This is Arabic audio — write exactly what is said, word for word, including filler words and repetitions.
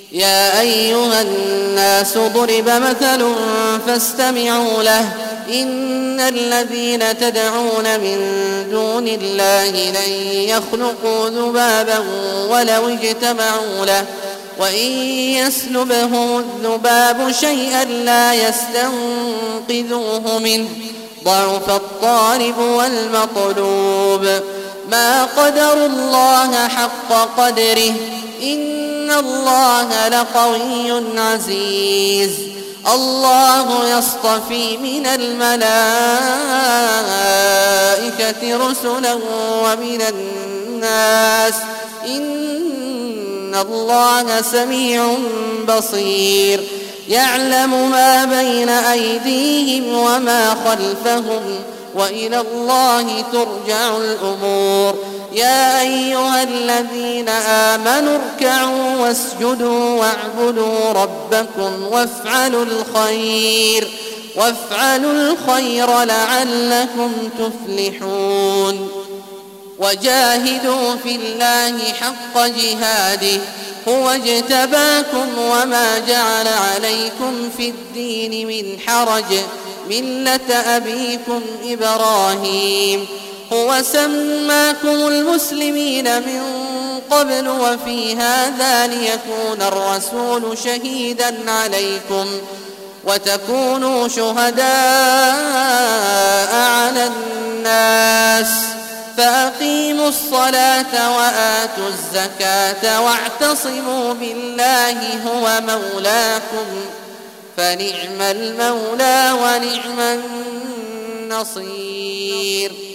يا أيها الناس ضرب مثل فاستمعوا له إن الذين تدعون من دون الله لن يخلقوا ذبابا ولو اجتمعوا له وإن يسلبهم الذباب شيئا لا يستنقذوه منه ضعف الطالب والمطلوب ما قدروا الله حق قدره إن الله لقوي عزيز الله يصطفي من الملائكة رسلا ومن الناس إن الله سميع بصير يعلم ما بين أيديهم وما خلفهم وإلى الله ترجع الأمور يا أيها الذين آمنوا اركعوا واسجدوا واعبدوا ربكم وافعلوا الخير وافعلوا الخير لعلكم تفلحون وجاهدوا في الله حق جهاده هو اجتباكم وما جعل عليكم في الدين من حرج ملة أبيكم إبراهيم هو سماكم المسلمين من قبل وفي هذا ليكون الرسول شهيدا عليكم وتكونوا شهداء على الناس فأقيموا الصلاة وآتوا الزكاة واعتصموا بالله هو مولاكم فنعم المولى ونعم النصير.